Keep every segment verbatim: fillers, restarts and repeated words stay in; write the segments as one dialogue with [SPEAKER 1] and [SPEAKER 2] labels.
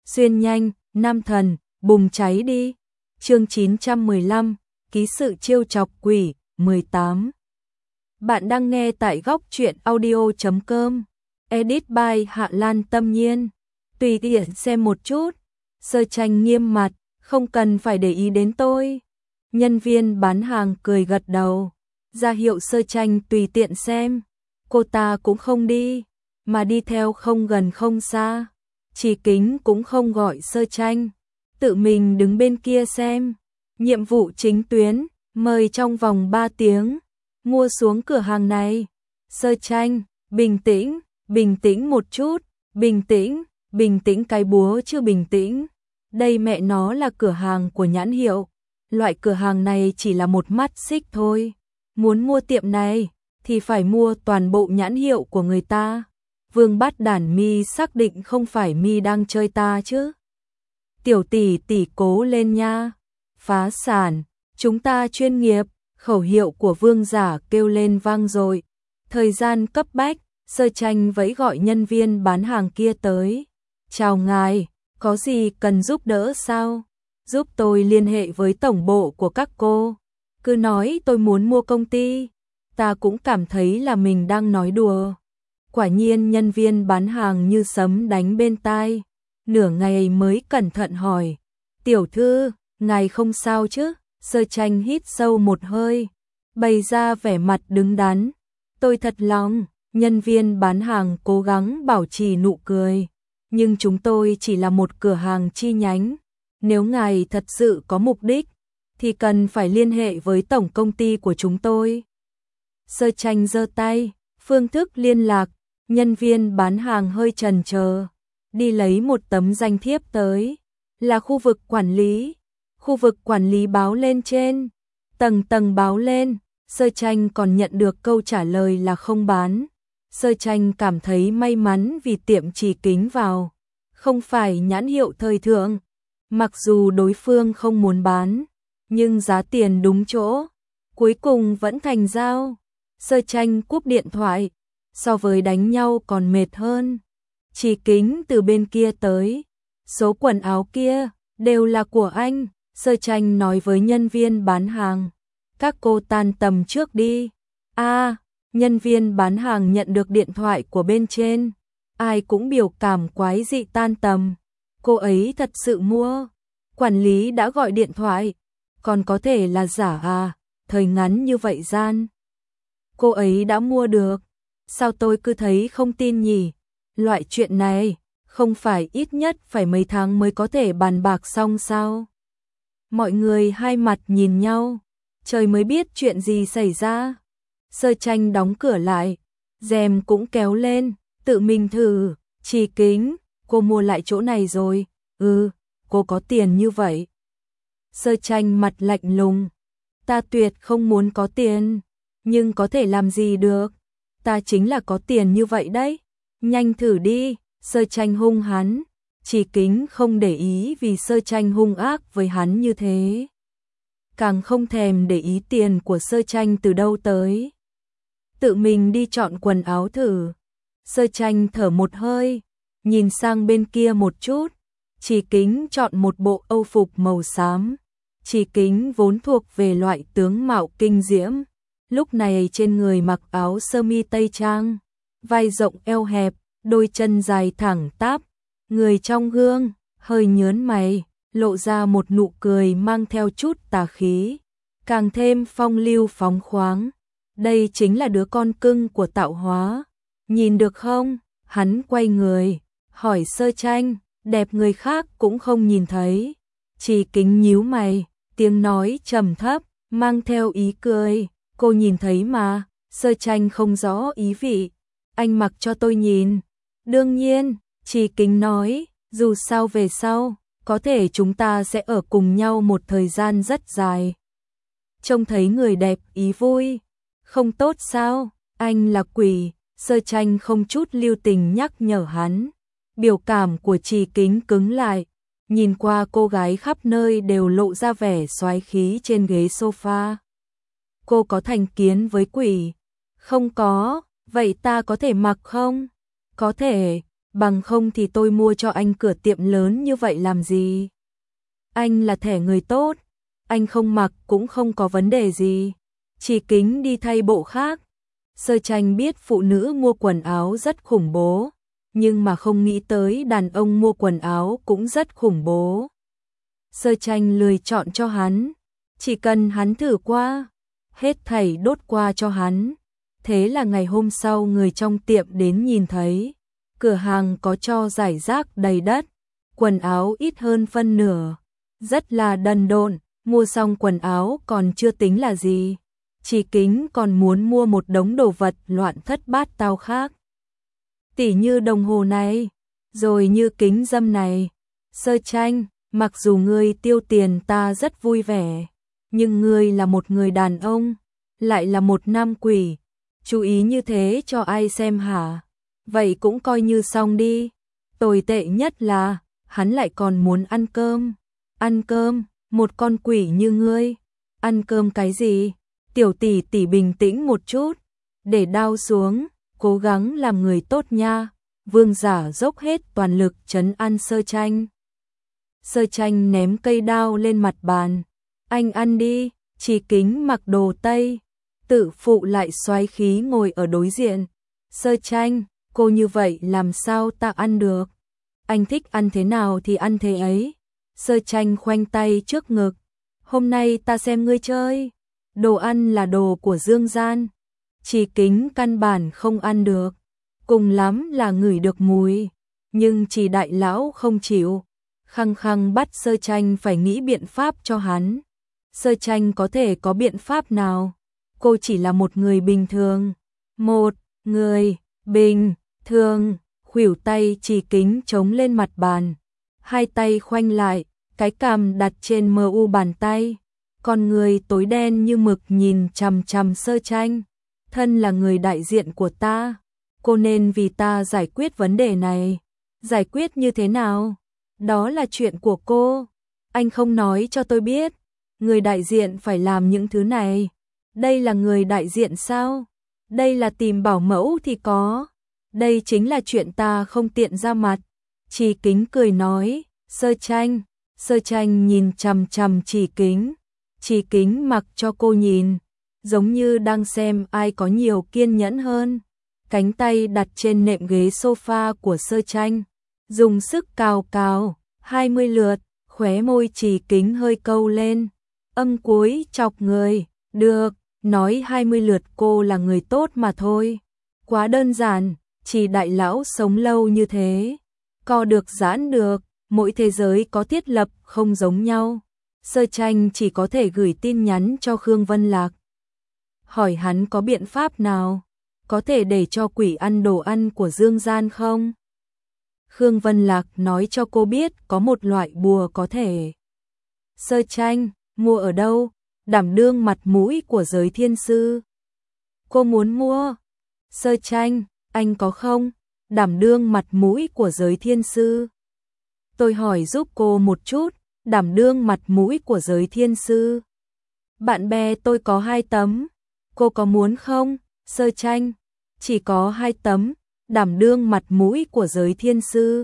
[SPEAKER 1] xuyên nhanh, nam thần, bùng cháy đi. Chương chín trăm mười lăm, ký sự trêu chọc quỷ, mười tám. Bạn đang nghe tại góc truyện audio chấm com. Edit by Hạ Lan Tâm Nhiên. Tùy tiện xem một chút. Sơ Tranh nghiêm mặt, không cần phải để ý đến tôi. Nhân viên bán hàng cười gật đầu, ra hiệu Sơ Tranh tùy tiện xem. Cô ta cũng không đi, mà đi theo không gần không xa. Chỉ Kính cũng không gọi Sơ Tranh, tự mình đứng bên kia xem. Nhiệm vụ chính tuyến, mời trong vòng ba tiếng, mua xuống cửa hàng này. Sơ Tranh, bình tĩnh, bình tĩnh một chút, bình tĩnh, bình tĩnh cái búa chưa bình tĩnh. Đây mẹ nó là cửa hàng của nhãn hiệu, loại cửa hàng này chỉ là một mắt xích thôi. Muốn mua tiệm này, thì phải mua toàn bộ nhãn hiệu của người ta. Vương Bát Đản mi xác định không phải mi đang chơi ta chứ. Tiểu tỷ tỷ cố lên nha. Phá sản, chúng ta chuyên nghiệp, khẩu hiệu của Vương giả kêu lên vang dội. Thời gian cấp bách, Sơ Tranh vẫy gọi nhân viên bán hàng kia tới. Chào ngài, có gì cần giúp đỡ sao? Giúp tôi liên hệ với tổng bộ của các cô. Cứ nói tôi muốn mua công ty. Ta cũng cảm thấy là mình đang nói đùa. Quả nhiên nhân viên bán hàng như sấm đánh bên tai. Nửa ngày mới cẩn thận hỏi. Tiểu thư, ngài không sao chứ? Sơ Tranh hít sâu một hơi, bày ra vẻ mặt đứng đắn. Tôi thật lòng. Nhân viên bán hàng cố gắng bảo trì nụ cười. Nhưng chúng tôi chỉ là một cửa hàng chi nhánh. Nếu ngài thật sự có mục đích, thì cần phải liên hệ với tổng công ty của chúng tôi. Sơ Tranh giơ tay, phương thức liên lạc. Nhân viên bán hàng hơi chần chờ, đi lấy một tấm danh thiếp tới. Là khu vực quản lý. Khu vực quản lý báo lên trên. Tầng tầng báo lên. Sơ Tranh còn nhận được câu trả lời là không bán. Sơ Tranh cảm thấy may mắn vì tiệm Chỉ Kính vào không phải nhãn hiệu thời thượng. Mặc dù đối phương không muốn bán, nhưng giá tiền đúng chỗ, cuối cùng vẫn thành giao. Sơ Tranh cúp điện thoại, so với đánh nhau còn mệt hơn. Chỉ Kính từ bên kia tới, số quần áo kia đều là của anh. Sơ Tranh nói với nhân viên bán hàng, các cô tan tầm trước đi. A, à, nhân viên bán hàng nhận được điện thoại của bên trên, ai cũng biểu cảm quái dị tan tầm. Cô ấy thật sự mua. Quản lý đã gọi điện thoại, còn có thể là giả à, thời ngắn như vậy gian. Cô ấy đã mua được, sao tôi cứ thấy không tin nhỉ? Loại chuyện này, không phải ít nhất phải mấy tháng mới có thể bàn bạc xong sao? Mọi người hai mặt nhìn nhau, trời mới biết chuyện gì xảy ra. Sơ Tranh đóng cửa lại, rèm cũng kéo lên, tự mình thử. Chỉ Kính, cô mua lại chỗ này rồi. Ừ, cô có tiền như vậy. Sơ Tranh mặt lạnh lùng, ta tuyệt không muốn có tiền, nhưng có thể làm gì được, ta chính là có tiền như vậy đấy. Nhanh thử đi. Sơ Tranh hung hắn. Chỉ Kính không để ý vì Sơ Tranh hung ác với hắn như thế, càng không thèm để ý tiền của Sơ Tranh từ đâu tới. Tự mình đi chọn quần áo thử. Sơ Tranh thở một hơi, nhìn sang bên kia một chút. Chỉ Kính chọn một bộ âu phục màu xám. Chỉ Kính vốn thuộc về loại tướng mạo kinh diễm, lúc này trên người mặc áo sơ mi tây trang, vai rộng eo hẹp, đôi chân dài thẳng tắp. Người trong gương hơi nhớn mày, lộ ra một nụ cười mang theo chút tà khí, càng thêm phong lưu phóng khoáng. Đây chính là đứa con cưng của tạo hóa. Nhìn được không? Hắn quay người, hỏi Sơ Tranh, đẹp người khác cũng không nhìn thấy. Chỉ Kính nhíu mày, tiếng nói trầm thấp, mang theo ý cười. Cô nhìn thấy mà. Sơ Tranh không rõ ý vị. Anh mặc cho tôi nhìn. Đương nhiên, Chỉ Kính nói, dù sao về sau, có thể chúng ta sẽ ở cùng nhau một thời gian rất dài. Trông thấy người đẹp ý vui, không tốt sao? Anh là quỷ. Sơ Tranh không chút lưu tình nhắc nhở hắn. Biểu cảm của Chỉ Kính cứng lại, nhìn qua cô gái khắp nơi đều lộ ra vẻ soái khí trên ghế sofa. Cô có thành kiến với quỷ? Không có. Vậy ta có thể mặc không? Có thể. bằng không thì tôi mua cho anh cửa tiệm lớn như vậy làm gì? Anh là thẻ người tốt, anh không mặc cũng không có vấn đề gì. Chỉ Kính đi thay bộ khác. Sơ Tranh biết phụ nữ mua quần áo rất khủng bố, nhưng mà không nghĩ tới đàn ông mua quần áo cũng rất khủng bố. Sơ Tranh lười chọn cho hắn, chỉ cần hắn thử qua, hết thảy đốt qua cho hắn. Thế là ngày hôm sau người trong tiệm đến nhìn thấy, cửa hàng có cho rải rác đầy đất, quần áo ít hơn phân nửa, rất là đần độn. Mua xong quần áo còn chưa tính là gì, Chỉ Kính còn muốn mua một đống đồ vật loạn thất bát tao khác. Tỉ như đồng hồ này, rồi như kính dâm này. Sơ Tranh, mặc dù ngươi tiêu tiền ta rất vui vẻ, nhưng ngươi là một người đàn ông, lại là một nam quỷ, chú ý như thế cho ai xem hả? Vậy cũng coi như xong đi. Tồi tệ nhất là, hắn lại còn muốn ăn cơm. Ăn cơm, một con quỷ như ngươi, ăn cơm cái gì? Tiểu tỷ tỷ bình tĩnh một chút, để đao xuống, cố gắng làm người tốt nha. Vương Giả dốc hết toàn lực trấn an Sơ Tranh. Sơ Tranh ném cây đao lên mặt bàn. Anh ăn đi. Chỉ Kính mặc đồ Tây, tự phụ lại xoáy khí ngồi ở đối diện. Sơ Tranh, cô như vậy làm sao ta ăn được? Anh thích ăn thế nào thì ăn thế ấy. Sơ Tranh khoanh tay trước ngực. Hôm nay ta xem ngươi chơi. Đồ ăn là đồ của dương gian. Chỉ Kính căn bản không ăn được. Cùng lắm là ngửi được mùi. Nhưng Chỉ đại lão không chịu. Khăng khăng bắt Sơ Tranh phải nghĩ biện pháp cho hắn. Sơ Tranh có thể có biện pháp nào? Cô chỉ là một người bình thường. Một người bình thường. Khuỷu tay Chỉ Kính chống lên mặt bàn. Hai tay khoanh lại, cái cằm đặt trên mờ u bàn tay. Con người tối đen như mực nhìn chằm chằm Sơ Tranh. Thân là người đại diện của ta, cô nên vì ta giải quyết vấn đề này. Giải quyết như thế nào? Đó là chuyện của cô. Anh không nói cho tôi biết. Người đại diện phải làm những thứ này. Đây là người đại diện sao? Đây là tìm bảo mẫu thì có. Đây chính là chuyện ta không tiện ra mặt. Chỉ Kính cười nói. Sơ Tranh. Sơ Tranh nhìn chằm chằm Chỉ Kính. Chỉ Kính mặc cho cô nhìn, giống như đang xem ai có nhiều kiên nhẫn hơn. Cánh tay đặt trên nệm ghế sofa của Sơ Tranh, dùng sức cào cào, hai mươi lượt, khóe môi Chỉ Kính hơi câu lên. Âm cuối chọc người, được, nói hai mươi lượt cô là người tốt mà thôi. Quá đơn giản, Chỉ đại lão sống lâu như thế, co được giãn được, mỗi thế giới có thiết lập không giống nhau. Sơ Tranh chỉ có thể gửi tin nhắn cho Khương Vân Lạc. Hỏi hắn có biện pháp nào, có thể để cho quỷ ăn đồ ăn của dương gian không? Khương Vân Lạc nói cho cô biết có một loại bùa có thể. Sơ Tranh, mua ở đâu? Đảm đương mặt mũi của giới thiên sư. Cô muốn mua. Sơ Tranh, anh có không? Đảm đương mặt mũi của giới thiên sư. Tôi hỏi giúp cô một chút. Đảm đương mặt mũi của giới thiên sư. Bạn bè tôi có hai tấm. Cô có muốn không? Sơ Tranh, chỉ có hai tấm. Đảm đương mặt mũi của giới thiên sư.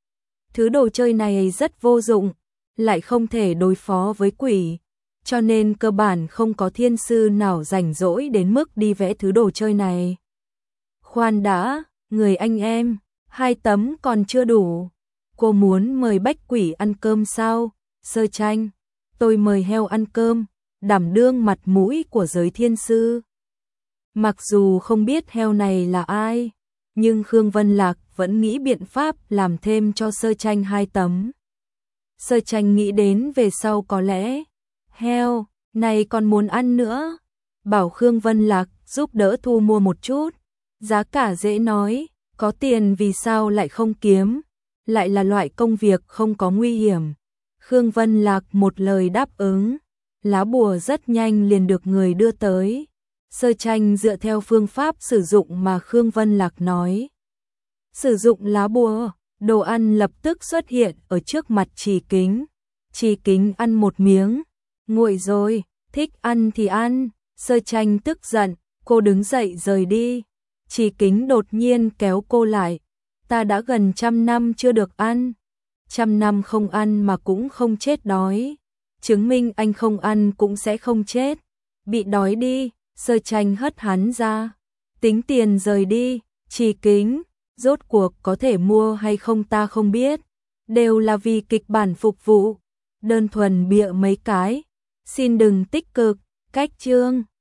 [SPEAKER 1] Thứ đồ chơi này rất vô dụng, lại không thể đối phó với quỷ, cho nên cơ bản không có thiên sư nào rảnh rỗi đến mức đi vẽ thứ đồ chơi này. Khoan đã, người anh em, hai tấm còn chưa đủ. Cô muốn mời bách quỷ ăn cơm sao? Sơ Tranh, tôi mời heo ăn cơm, đảm đương mặt mũi của giới thiên sư. Mặc dù không biết heo này là ai, nhưng Khương Vân Lạc vẫn nghĩ biện pháp làm thêm cho Sơ Tranh hai tấm. Sơ Tranh nghĩ đến về sau có lẽ, heo này còn muốn ăn nữa, bảo Khương Vân Lạc giúp đỡ thu mua một chút, giá cả dễ nói, có tiền vì sao lại không kiếm, lại là loại công việc không có nguy hiểm. Khương Vân Lạc một lời đáp ứng, lá bùa rất nhanh liền được người đưa tới. Sơ Tranh dựa theo phương pháp sử dụng mà Khương Vân Lạc nói. Sử dụng lá bùa, đồ ăn lập tức xuất hiện ở trước mặt Chỉ Kính. Chỉ Kính ăn một miếng, nguội rồi, thích ăn thì ăn. Sơ Tranh tức giận, cô đứng dậy rời đi. Chỉ Kính đột nhiên kéo cô lại. ta đã gần trăm năm chưa được ăn. Trăm năm không ăn mà cũng không chết đói. Chứng minh anh không ăn cũng sẽ không chết. Bị đói đi, Sơ Tranh hất hắn ra. Tính tiền rời đi, Trì Kính, rốt cuộc có thể mua hay không ta không biết. Đều là vì kịch bản phục vụ. Đơn thuần bịa mấy cái. Xin đừng tích cực, cách chương.